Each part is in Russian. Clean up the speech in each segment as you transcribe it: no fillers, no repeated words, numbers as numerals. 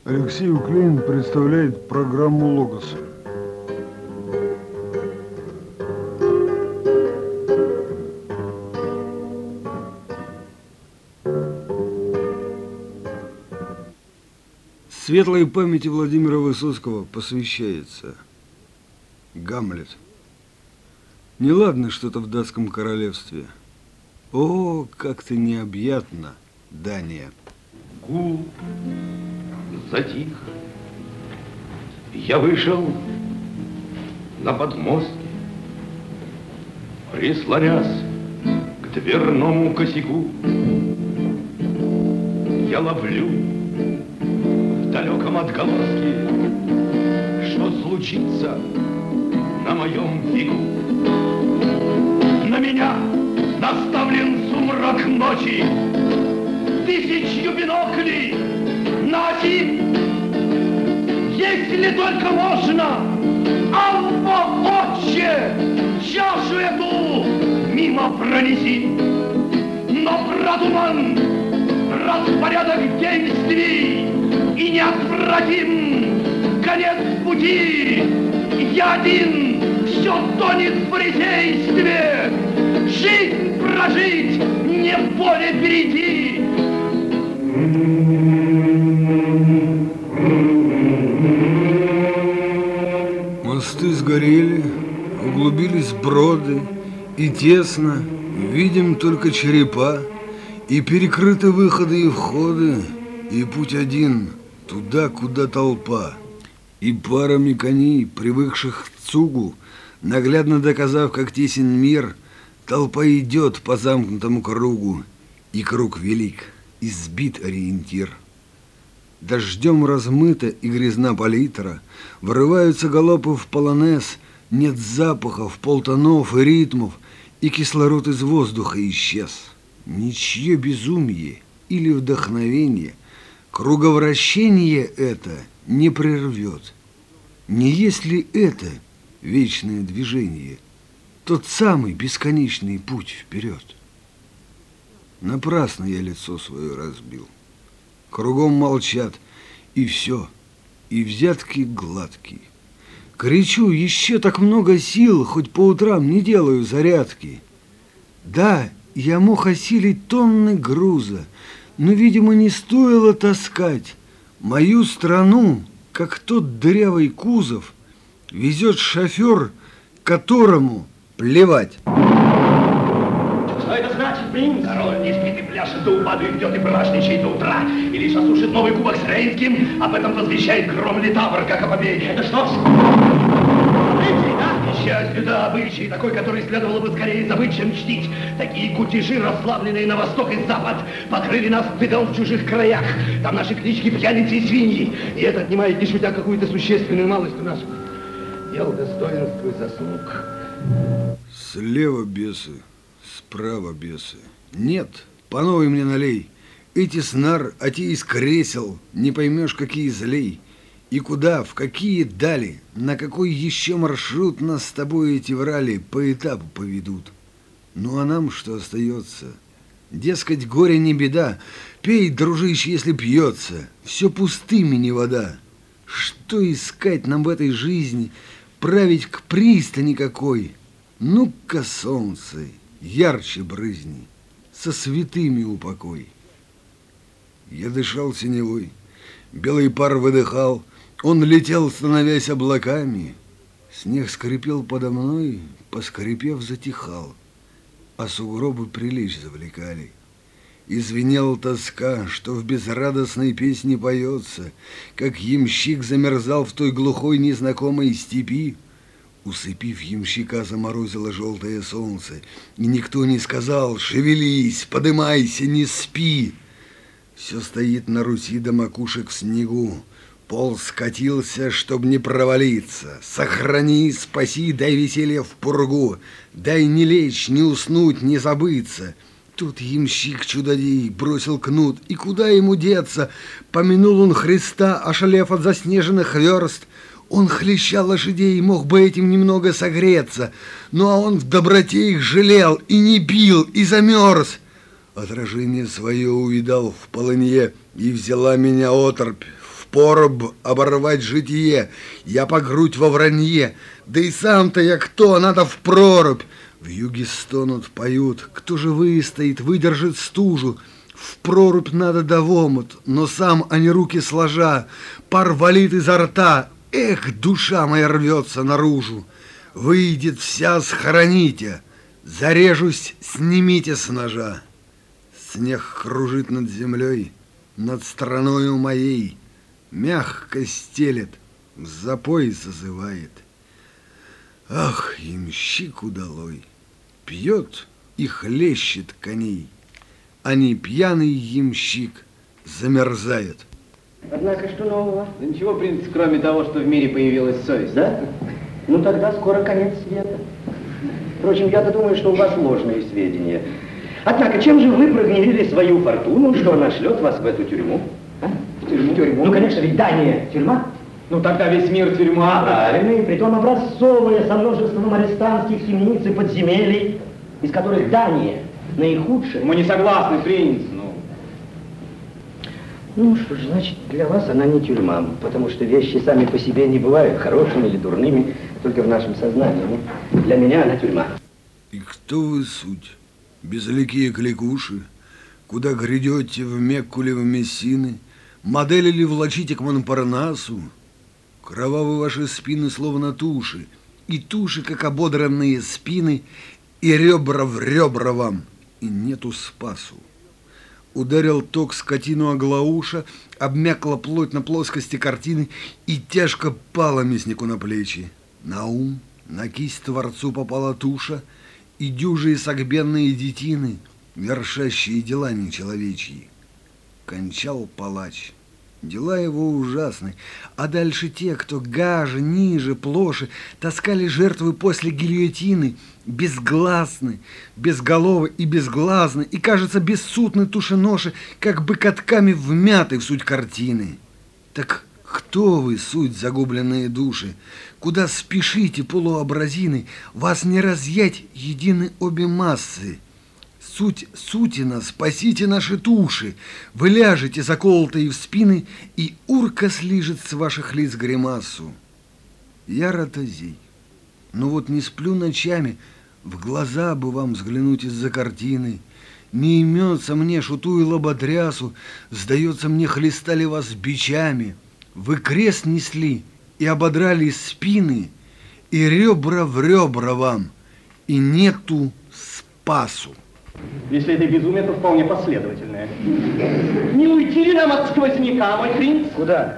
Алексей Уклейн представляет программу «Логос». Светлой памяти Владимира Высоцкого посвящается Гамлет. Неладно что-то в датском королевстве. О, как ты необъятна, Дания. Гул затих. Я вышел на подмостки, прислонясь к дверному косяку. Я ловлю в далеком отголоске, что случится на моем веку. На меня наставлен сумрак ночи, тысячью биноклей на один. Если только можно, Алфа, Отче, чашу эту мимо пронеси. Но продуман распорядок действий и неотвратим конец пути. Я один, все тонет в фарисействе. Жизнь прожить, не поле перейти. Мосты сгорели, углубились броды, и тесно, видим только черепа, и перекрыты выходы и входы, и путь один туда, куда толпа. И парами коней, привыкших к цугу, наглядно доказав, как тесен мир, толпа идет по замкнутому кругу, и круг велик, и сбит ориентир. Дождем размыта и грязна палитра, врываются галопы в полонез, нет запахов, полтонов и ритмов, и кислород из воздуха исчез. Ничье безумие или вдохновение круговращение это не прервет. Не есть ли это вечное движение, тот самый бесконечный путь вперед? Напрасно я лицо свое разбил. Кругом молчат, и все, и взятки гладкие. Кричу, еще так много сил, хоть по утрам не делаю зарядки. Да, я мог осилить тонны груза, но, видимо, не стоило таскать. Мою страну, как тот дырявый кузов, везет шофер, которому плевать. Что это значит, принц? Король не спит и пляшет до упаду, и идет и бражничает до утра, и лишь осушит новый кубок с Рейнским, об этом возвещает гром Литавр, как о победе. Это что? Обычай, да? К счастью, да, обычай, такой, который следовало бы скорее забыть, чем чтить. Такие кутежи, расслабленные на восток и запад, покрыли нас стыдом в чужих краях. Там наши клички пьяницы и свиньи, и это отнимает, не шутя, какую-то существенную малость у нас. Дел, достоинств и заслуг. Слева бесы, справа бесы. Нет, по новой мне налей. Эти снар, а те из кресел, не поймешь, какие злей. И куда, в какие дали, на какой еще маршрут нас с тобой эти врали по этапу поведут. Ну а нам что остается? Дескать, горе не беда. Пей, дружище, если пьется. Все пустыми не вода. Что искать нам в этой жизни? Править к пристани какой? Ну-ка, солнце, ярче брызни, со святыми упокой. Я дышал синевой, белый пар выдыхал, он летел, становясь облаками. Снег скрипел подо мной, поскрипев, затихал, а сугробы прилечь завлекали. И звенела тоска, что в безрадостной песне поется, как ямщик замерзал в той глухой незнакомой степи. Усыпив ямщика, заморозило желтое солнце, и никто не сказал: шевелись, подымайся, не спи. Все стоит на Руси до макушек в снегу, пол скатился, чтоб не провалиться. Сохрани, спаси, дай веселье в пургу, дай не лечь, не уснуть, не забыться. Тут ямщик чудодей бросил кнут, и куда ему деться? Помянул он Христа, ошалев от заснеженных верст. Он хлещал лошадей, мог бы этим немного согреться, ну а он в доброте их жалел и не бил, и замерз. Отражение свое увидал в полынье, и взяла меня оторопь в поруб оборвать житие, я по грудь во вранье, да и сам-то я кто, надо в прорубь. В юге стонут, поют, кто же выстоит, выдержит стужу. В прорубь надо да в омут, но сам они руки сложа, пар валит изо рта, эх, душа моя рвется наружу. Выйдет вся, схороните, зарежусь, снимите с ножа. Снег кружит над землей, над страною моей, мягко стелет, в запой зазывает. Ах, ямщик удалой, пьет и хлещет коней, а не пьяный ямщик замерзает. Однако, что нового? Да ничего, принц, кроме того, что в мире появилась совесть. Да? Ну тогда скоро конец света. Впрочем, я-то думаю, что у вас ложные сведения. Однако, чем же вы прогневили свою фортуну, что она шлет вас в эту тюрьму? А? В тюрьму? Ну, конечно, ведь Дания тюрьма. Ну тогда весь мир тюрьма. Правильно, и притом образцовая, со множеством арестантских темниц и подземелий, из которых Дания наихудшая. Мы не согласны, принц. Ну что ж, значит, для вас она не тюрьма, потому что вещи сами по себе не бывают хорошими или дурными, только в нашем сознании. Для меня она тюрьма. И кто вы суть? Безликие кликуши? Куда грядете, в Мекку ли в Мессины? Модели ли влачите к Монпарнасу? Кровавы ваши спины, словно туши, и туши, как ободранные спины, и ребра в ребра вам, и нету спасу. Ударил ток скотину Аглауша, обмякла плоть на плоскости картины, и тяжко пала мяснику на плечи. На ум, на кисть творцу попала туша, и дюжие согбенные детины, вершащие дела нечеловечьи. Кончал палач. Дела его ужасны, а дальше те, кто гаже, ниже, плоше, таскали жертвы после гильотины, безгласны, безголовы и безглазны, и, кажется, бессудны тушеноши, как бы катками вмяты в суть картины. Так кто вы, суть загубленные души? Куда спешите, полуобразины? Вас не разъять едины обе массы. Суть сутина, спасите наши туши, вы ляжете, заколотые в спины, и урка слижет с ваших лиц гримасу. Я ротозей, но вот не сплю ночами, в глаза бы вам взглянуть из-за картины. Не имется мне, шутую лоботрясу, сдается мне, хлестали вас бичами. Вы крест несли и ободрали спины, и ребра в ребра вам, и нету спасу. Если это безумие, то вполне последовательное. Не уйти ли нам от сквозняка, мой принц? Куда?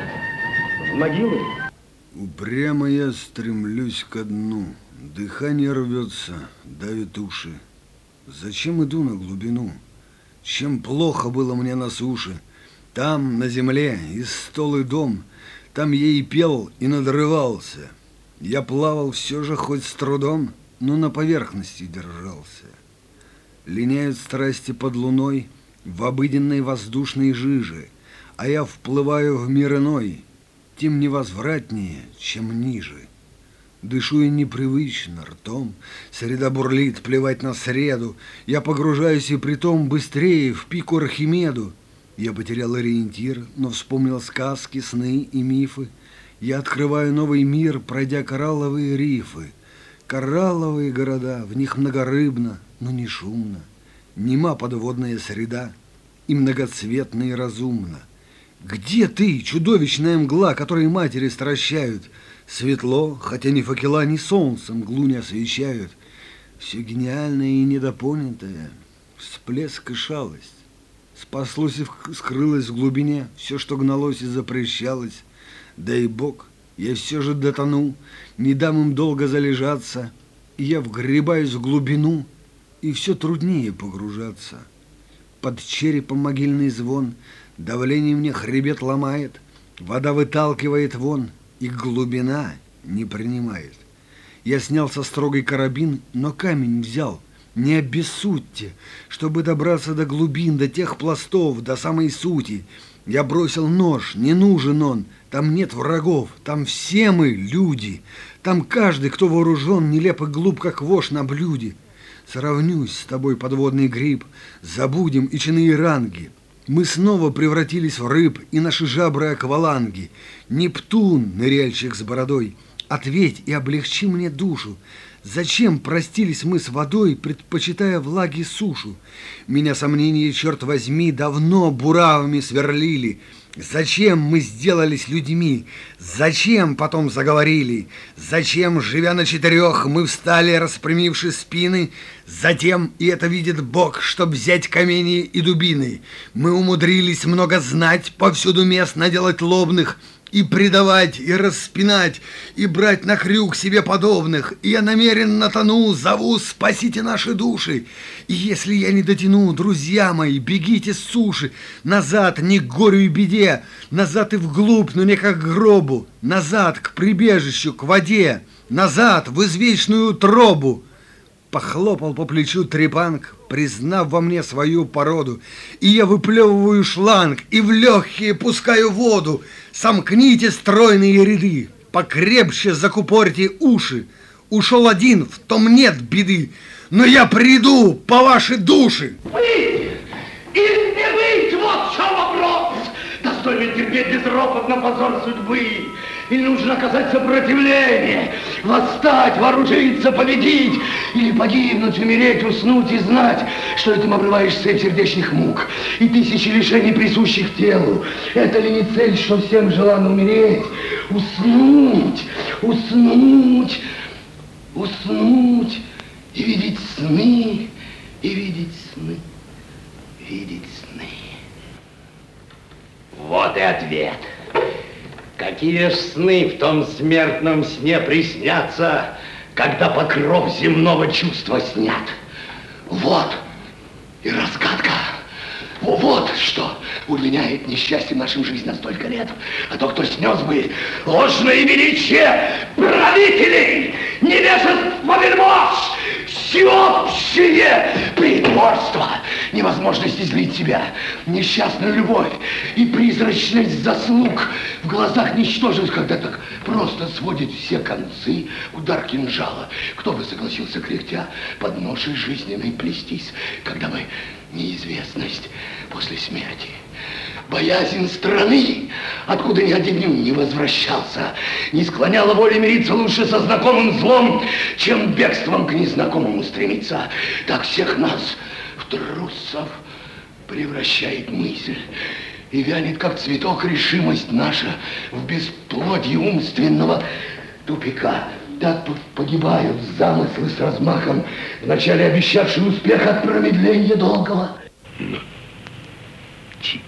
В могилу? Упрямо я стремлюсь ко дну, дыхание рвется, давит уши. Зачем иду на глубину? Чем плохо было мне на суше? Там, на земле, и стол, и дом, там я и пел, и надрывался. Я плавал все же хоть с трудом, но на поверхности держался. Линяют страсти под луной в обыденной воздушной жиже, а я вплываю в мир иной, тем невозвратнее, чем ниже. Дышу я непривычно ртом, среда бурлит, плевать на среду, я погружаюсь и притом быстрее в пику Архимеду. Я потерял ориентир, но вспомнил сказки, сны и мифы. Я открываю новый мир, пройдя коралловые рифы. Коралловые города, в них многорыбно, но не шумно. Нема подводная среда, и многоцветно и разумно. Где ты, чудовищная мгла, которой матери стращают? Светло, хотя ни факела, ни солнцем мглу не освещают. Все гениальное и недопонятое, всплеск и шалость. Спаслось и скрылось в глубине все, что гналось и запрещалось. Дай Бог, я все же дотону, не дам им долго залежаться, и я вгребаюсь в глубину, и все труднее погружаться. Под черепом могильный звон, давление мне хребет ломает, вода выталкивает вон, и глубина не принимает. Я снял со строгой карабин, но камень взял. Не обессудьте, чтобы добраться до глубин, до тех пластов, до самой сути. Я бросил нож, не нужен он, там нет врагов, там все мы люди. Там каждый, кто вооружен, нелепо глуп, как вошь на блюде. Сравнюсь с тобой, подводный гриб, забудем и чины и ранги. Мы снова превратились в рыб, и наши жабры акваланги. Нептун, ныряльщик с бородой, ответь и облегчи мне душу. Зачем простились мы с водой, предпочитая влаги сушу? Меня сомнения, черт возьми, давно буравами сверлили. Зачем мы сделались людьми? Зачем потом заговорили? Зачем, живя на четырех, мы встали, распрямивши спины? Затем, и это видит Бог, чтоб взять камни и дубины, мы умудрились много знать, повсюду мест наделать лобных, и предавать, и распинать, и брать на крюк себе подобных. И я намеренно тону, зову, спасите наши души. И если я не дотяну, друзья мои, бегите с суши. Назад, не к горю и беде, назад и вглубь, но не как к гробу. Назад, к прибежищу, к воде, назад, в извечную тробу. Похлопал по плечу трепанг, признав во мне свою породу. И я выплевываю шланг, и в легкие пускаю воду. Сомкните стройные ряды, покрепче закупорьте уши. Ушел один, в том нет беды, но я приду по вашей душе. Выйти или не выйти, вот в чем вопрос. Достойно терпеть безропотно позор судьбы. Или нужно оказать сопротивление, восстать, вооружиться, победить, или погибнуть, умереть, уснуть и знать, что этим обрываешь цепь сердечных мук и тысячи лишений, присущих телу. Это ли не цель, что всем желанно умереть? Уснуть, уснуть, уснуть и видеть сны, и видеть сны, видеть сны. Вот и ответ. Какие ж сны в том смертном сне приснятся, когда покров земного чувства снят? Вот и разгадка. Вот что удлиняет несчастье нашим жизнь на столько лет. А то, кто снес бы ложное величие правителей, невежество вельмож, всеобщее притворство, невозможность излить себя, несчастную любовь и призрачность заслуг в глазах ничтожеств, когда так просто сводит все концы удар кинжала. Кто бы согласился, кряхтя, под ношей жизненной плестись, когда бы неизвестность после смерти, боязнь страны, откуда ни один днем не возвращался, не склоняла воли мириться лучше со знакомым злом, чем бегством к незнакомому стремиться. Так всех нас в трусов превращает мысль, и вянет, как цветок, решимость наша в бесплодье умственного тупика. Так погибают замыслы с размахом, вначале обещавшие успех от промедления долгого. Но тише,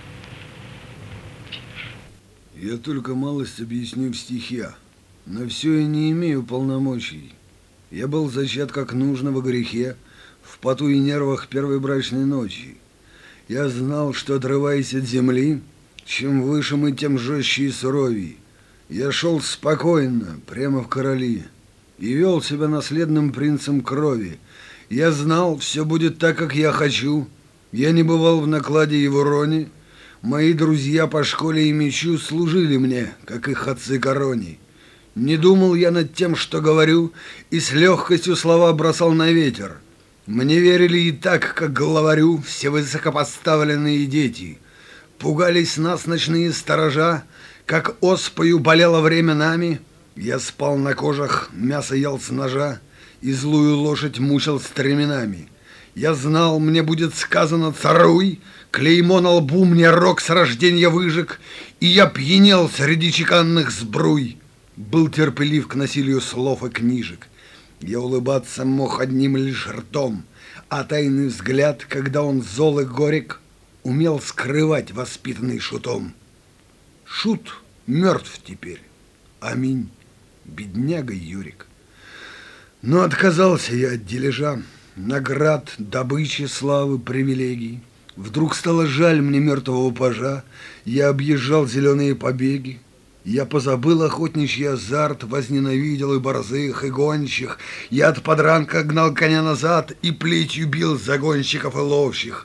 тише. Я только малость объясню в стихе. На все я не имею полномочий. Я был зачат как нужно во грехе, в поту и нервах первой брачной ночи. Я знал, что, отрываясь от земли, чем выше мы, тем жестче и суровей. Я шел спокойно, прямо в короли, и вел себя наследным принцем крови. Я знал, все будет так, как я хочу. Я не бывал в накладе и в уроне. Мои друзья по школе и мечу служили мне, как их отцы короне. Не думал я над тем, что говорю, и с легкостью слова бросал на ветер. Мне верили и так, как главарю, все высокопоставленные дети. Пугались нас ночные сторожа, как оспою болело временами. Я спал на кожах, мясо ел с ножа, и злую лошадь мучил стременами. Я знал, мне будет сказано «царуй», клеймо на лбу мне рог с рождения выжег, и я пьянел среди чеканных сбруй. Был терпелив к насилию слов и книжек. Я улыбаться мог одним лишь ртом, а тайный взгляд, когда он зол и горек, умел скрывать воспитанный шутом. Шут мертв теперь. Аминь, бедняга Юрик. Но отказался я от дележа, наград, добычи, славы, привилегий. Вдруг стало жаль мне мертвого пажа. Я объезжал зеленые побеги. Я позабыл охотничий азарт, возненавидел и борзых, и гончих. Я от подранка гнал коня назад и плетью бил загонщиков и ловчих.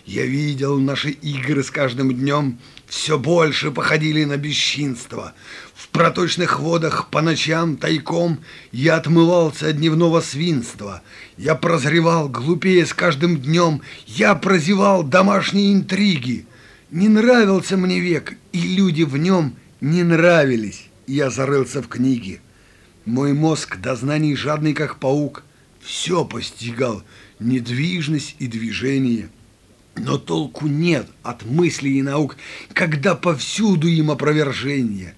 Я видел наши игры с каждым днем все больше походили на бесчинство. В проточных водах по ночам тайком я отмывался от дневного свинства. Я прозревал глупее с каждым днем, я прозевал домашние интриги. Не нравился мне век, и люди в нем не нравились. Я зарылся в книги. Мой мозг, до знаний жадный, как паук, все постигал, недвижность и движение. Но толку нет от мыслей и наук, когда повсюду им опровержение.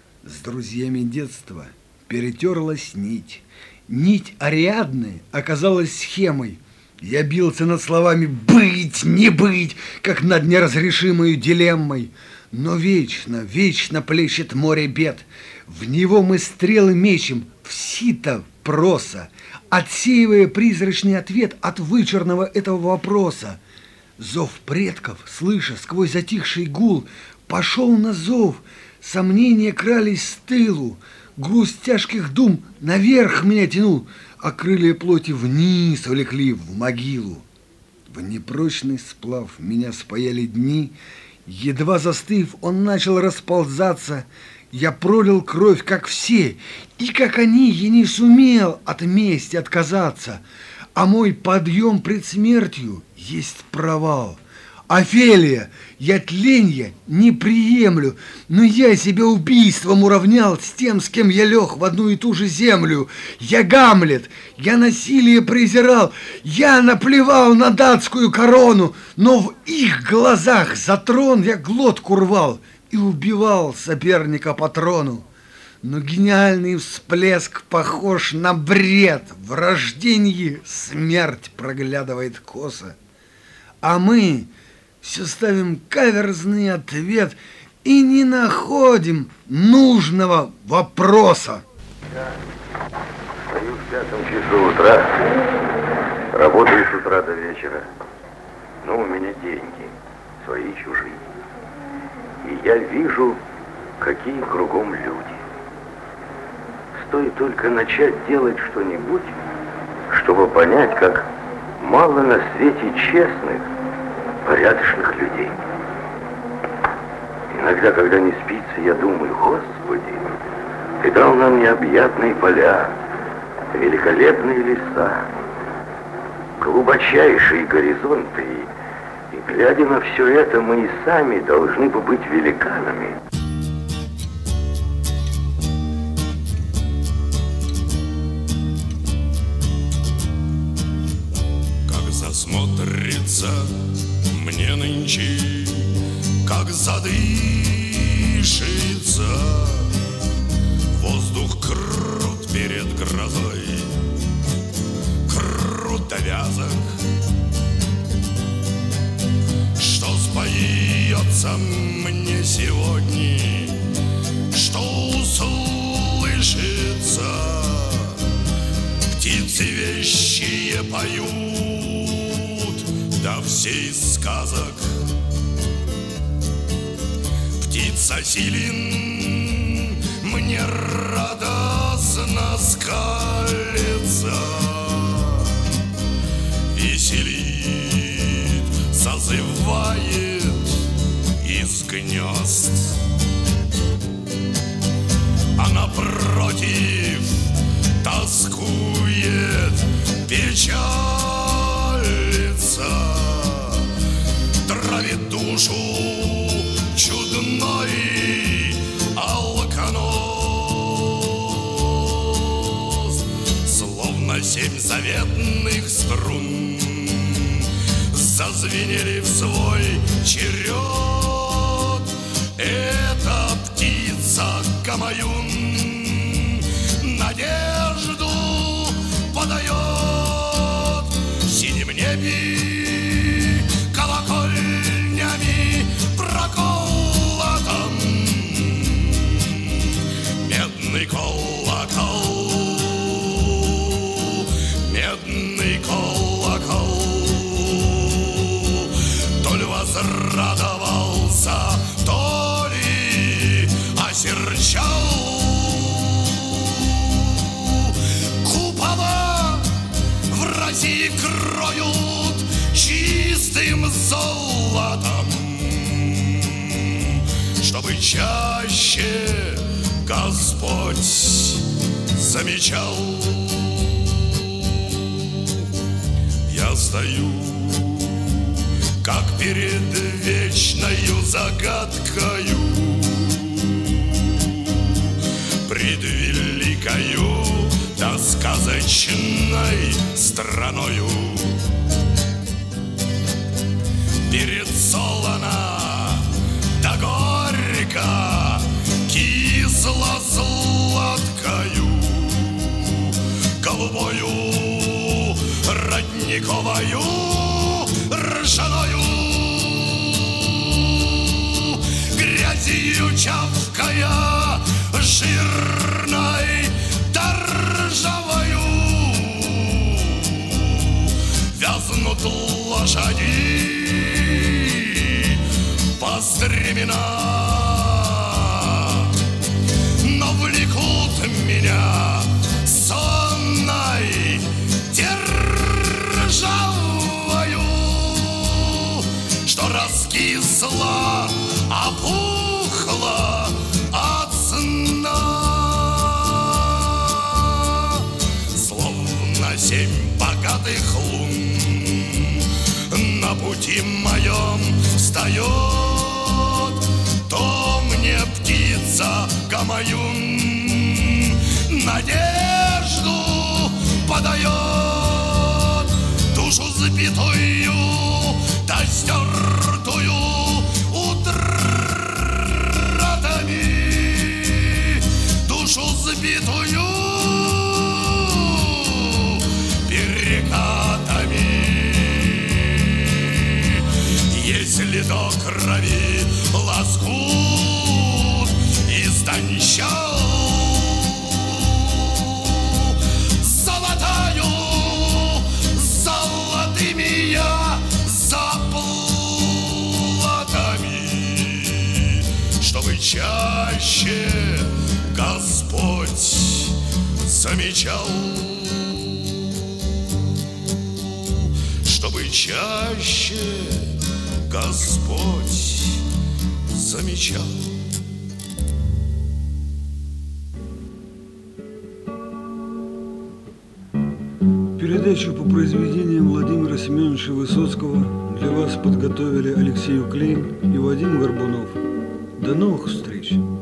С друзьями детства перетерлась нить. Нить Ариадны оказалась схемой. Я бился над словами «быть, не быть», как над неразрешимой дилеммой. Но вечно, вечно плещет море бед. В него мы стрелы мечем, в сито проса, отсеивая призрачный ответ от вычурного этого вопроса. Зов предков, слыша сквозь затихший гул, пошел на зов, сомнения крались с тылу, груз тяжких дум наверх меня тянул, а крылья плоти вниз влекли в могилу. В непрочный сплав меня спаяли дни, едва застыв, он начал расползаться. Я пролил кровь, как все, и как они, я не сумел от мести отказаться. А мой подъем пред смертью есть провал. Офелия, я тленья не приемлю, но я себя убийством уравнял с тем, с кем я лег в одну и ту же землю. Я Гамлет, я насилие презирал, я наплевал на датскую корону, но в их глазах за трон я глотку рвал и убивал соперника по трону. Но гениальный всплеск похож на бред. В рождении смерть проглядывает косо. А мы все ставим каверзный ответ и не находим нужного вопроса. Я встаю в 5 часу утра, работаю с утра до вечера. Но у меня деньги, свои, чужие. И я вижу, какие кругом люди. Стоит только начать делать что-нибудь, чтобы понять, как мало на свете честных, порядочных людей. Иногда, когда не спится, я думаю: Господи, Ты дал нам необъятные поля, великолепные леса, глубочайшие горизонты, и глядя на все это, мы и сами должны бы быть великанами. Смотрится мне нынче, как задышится воздух крут перед грозой, крутовязок, что споется мне сегодня, что услышится, птицы вещие поют до всей сказок. Птица Силин мне радостно скалится, веселит, созывает из гнезд. А напротив тоскует, печалится, травит душу чудной алконоз, словно 7 заветных струн зазвенели в свой черед. Эта птица Камаюн надежду подает в синем небе колокольнями проколотом. Медный колокол, медный колокол, то ли возрадовался, то ли осерчал. Купола в России кроют чистым золотом, чтобы чаще Господь замечал. Я стою, как перед вечною загадкою, пред великою да сказочной страною. Перед солоно да горько, кисло-сладкою, голубою, родниковою, ржаною, грязью чавкая, жирной да ржавою, вязнут лошади по стремена, но влекут меня сонной державою, что раскисла, опухла от сна. Словно 7 богатых лун на пути моем встает, то мне птица гамаюн надежду подает, душу сбитую да стертую утратами, душу сбитую перекатами. Если до крови лоскут истончал, золотою, золотыми я заплатами, чтобы чаще Господь замечал, чтобы чаще Господь замечал. Передачу по произведениям Владимира Семеновича Высоцкого для вас подготовили Алексей Уклейн и Вадим Горбунов. До новых встреч!